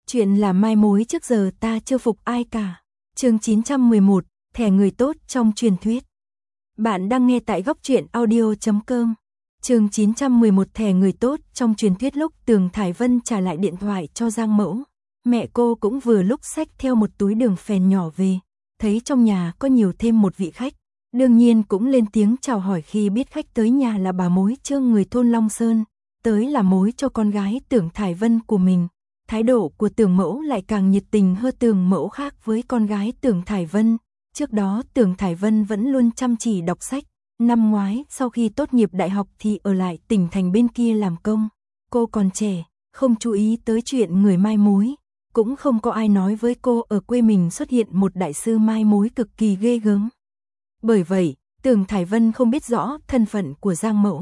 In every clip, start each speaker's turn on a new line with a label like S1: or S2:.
S1: Chuyện là mai mối trước giờ ta chưa phục ai cả. Chương 911, thẻ người tốt trong truyền thuyết. Bạn đang nghe tại góc truyện audio.com. Chương 911, thẻ người tốt trong truyền thuyết. Lúc Tường Thải Vân trả lại điện thoại cho Giang Mẫu, mẹ cô cũng vừa lúc xách theo một túi đường phèn nhỏ về, thấy trong nhà có nhiều thêm một vị khách, đương nhiên cũng lên tiếng chào hỏi khi biết khách tới nhà là bà mối Trương người thôn Long Sơn, tới là mối cho con gái Tưởng Thải Vân của mình. Thái độ của Tưởng Mẫu lại càng nhiệt tình hơn. Tưởng Mẫu khác với con gái Tưởng Thải Vân, trước đó Tưởng Thải Vân vẫn luôn chăm chỉ đọc sách, năm ngoái sau khi tốt nghiệp đại học thì ở lại tỉnh thành bên kia làm công. Cô còn trẻ, không chú ý tới chuyện người mai mối, cũng không có ai nói với cô ở quê mình xuất hiện một đại sư mai mối cực kỳ ghê gớm. Bởi vậy, Tưởng Thải Vân không biết rõ thân phận của Giang Mẫu.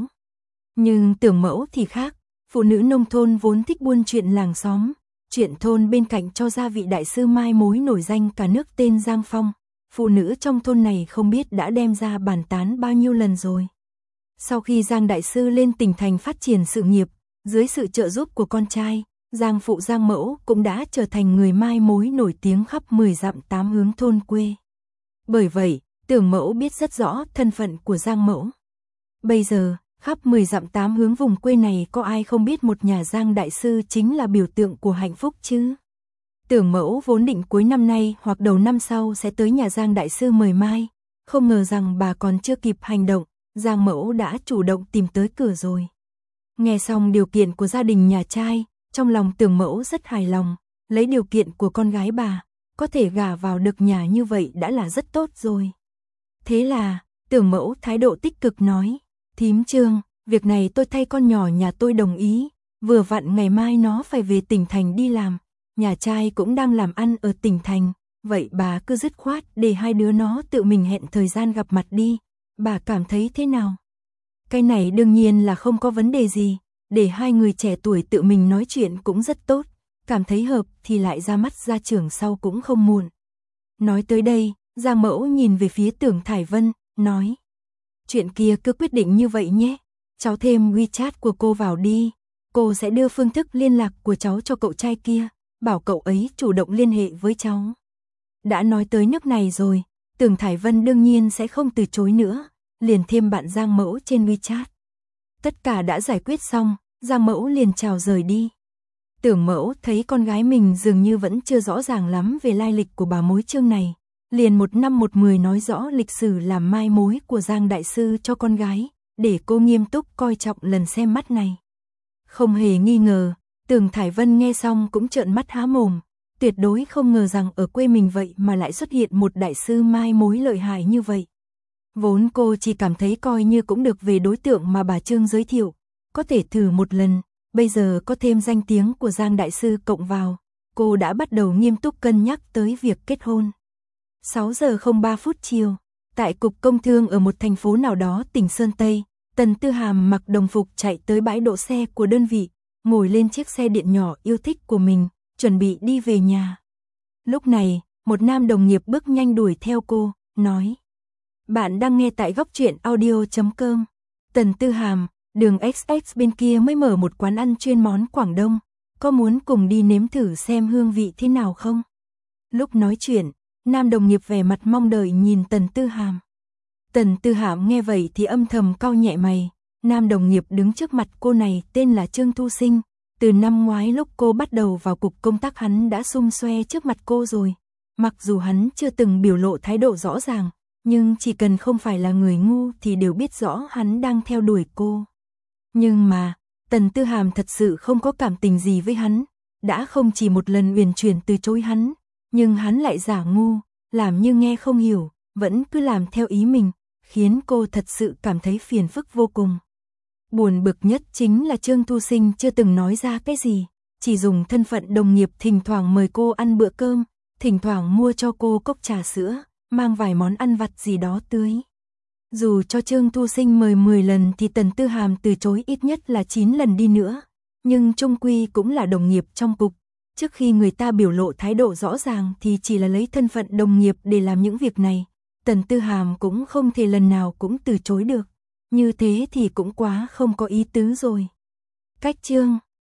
S1: Nhưng Tưởng Mẫu thì khác, phụ nữ nông thôn vốn thích buôn chuyện làng xóm, chuyện thôn bên cạnh cho ra vị đại sư mai mối nổi danh cả nước tên Giang Phong. Phụ nữ trong thôn này không biết đã đem ra bàn tán bao nhiêu lần rồi. Sau khi Giang đại sư lên tỉnh thành phát triển sự nghiệp, dưới sự trợ giúp của con trai, Giang phụ Giang Mẫu cũng đã trở thành người mai mối nổi tiếng khắp 10 dặm 8 hướng thôn quê. Bởi vậy, Tưởng Mẫu biết rất rõ thân phận của Giang Mẫu. Bây giờ, khắp 10 dặm 8 hướng vùng quê này có ai không biết một nhà Giang đại sư chính là biểu tượng của hạnh phúc chứ. Tưởng Mẫu vốn định cuối năm nay hoặc đầu năm sau sẽ tới nhà Giang đại sư mời mai, không ngờ rằng bà còn chưa kịp hành động, Giang Mẫu đã chủ động tìm tới cửa rồi. Nghe xong điều kiện của gia đình nhà trai, trong lòng Tưởng Mẫu rất hài lòng, lấy điều kiện của con gái bà, có thể gả vào được nhà như vậy đã là rất tốt rồi. Thế là, Tưởng Mẫu thái độ tích cực nói, thím Trương, việc này tôi thay con nhỏ nhà tôi đồng ý, vừa vặn ngày mai nó phải về tỉnh thành đi làm, nhà trai cũng đang làm ăn ở tỉnh thành, vậy bà cứ dứt khoát để hai đứa nó tự mình hẹn thời gian gặp mặt đi, bà cảm thấy thế nào? Cái này đương nhiên là không có vấn đề gì, để hai người trẻ tuổi tự mình nói chuyện cũng rất tốt, cảm thấy hợp thì lại ra mắt gia trưởng sau cũng không muộn. Nói tới đây, Giang Mẫu nhìn về phía Tưởng Thải Vân, nói, chuyện kia cứ quyết định như vậy nhé, cháu thêm WeChat của cô vào đi, cô sẽ đưa phương thức liên lạc của cháu cho cậu trai kia, bảo cậu ấy chủ động liên hệ với cháu. Đã nói tới nước này rồi, Tưởng Thải Vân đương nhiên sẽ không từ chối nữa, liền thêm bạn Giang Mẫu trên WeChat. Tất cả đã giải quyết xong, Giang Mẫu liền chào rời đi. Tưởng Mẫu thấy con gái mình dường như vẫn chưa rõ ràng lắm về lai lịch của bà mối Trương này, liền một năm một mười nói rõ lịch sử làm mai mối của Giang đại sư cho con gái, để cô nghiêm túc coi trọng lần xem mắt này. Không hề nghi ngờ, Tưởng Thải Vân nghe xong cũng trợn mắt há mồm, tuyệt đối không ngờ rằng ở quê mình vậy mà lại xuất hiện một đại sư mai mối lợi hại như vậy. Vốn cô chỉ cảm thấy coi như cũng được về đối tượng mà bà Trương giới thiệu, có thể thử một lần, bây giờ có thêm danh tiếng của Giang đại sư cộng vào, cô đã bắt đầu nghiêm túc cân nhắc tới việc kết hôn. 6 giờ 03 phút chiều, tại Cục Công Thương ở một thành phố nào đó tỉnh Sơn Tây, Tần Tư Hàm mặc đồng phục chạy tới bãi đỗ xe của đơn vị, ngồi lên chiếc xe điện nhỏ yêu thích của mình, chuẩn bị đi về nhà. Lúc này, một nam đồng nghiệp bước nhanh đuổi theo cô, nói, bạn đang nghe tại góc truyện audio.com. Tần Tư Hàm, đường XX bên kia mới mở một quán ăn chuyên món Quảng Đông, có muốn cùng đi nếm thử xem hương vị thế nào không? Lúc nói chuyện, nam đồng nghiệp vẻ mặt mong đợi nhìn Tần Tư Hàm. Tần Tư Hàm nghe vậy thì âm thầm cau nhẹ mày, nam đồng nghiệp đứng trước mặt cô này tên là Trương Thu Sinh, từ năm ngoái lúc cô bắt đầu vào cục công tác hắn đã xum xoe trước mặt cô rồi, mặc dù hắn chưa từng biểu lộ thái độ rõ ràng, nhưng chỉ cần không phải là người ngu thì đều biết rõ hắn đang theo đuổi cô. Nhưng mà, Tần Tư Hàm thật sự không có cảm tình gì với hắn, đã không chỉ một lần uyển chuyển từ chối hắn, nhưng hắn lại giả ngu, làm như nghe không hiểu, vẫn cứ làm theo ý mình, khiến cô thật sự cảm thấy phiền phức vô cùng. Buồn bực nhất chính là Trương Thu Sinh chưa từng nói ra cái gì, chỉ dùng thân phận đồng nghiệp thỉnh thoảng mời cô ăn bữa cơm, thỉnh thoảng mua cho cô cốc trà sữa, mang vài món ăn vặt gì đó tưới. Dù cho Trương Thu Sinh mời 10 lần thì Tần Tư Hàm từ chối ít nhất là 9 lần đi nữa, nhưng chung quy cũng là đồng nghiệp trong cục. Trước khi người ta biểu lộ thái độ rõ ràng thì chỉ là lấy thân phận đồng nghiệp để làm những việc này, Tần Tư Hàm cũng không thể lần nào cũng từ chối được. Như thế thì cũng quá không có ý tứ rồi. Cách Trương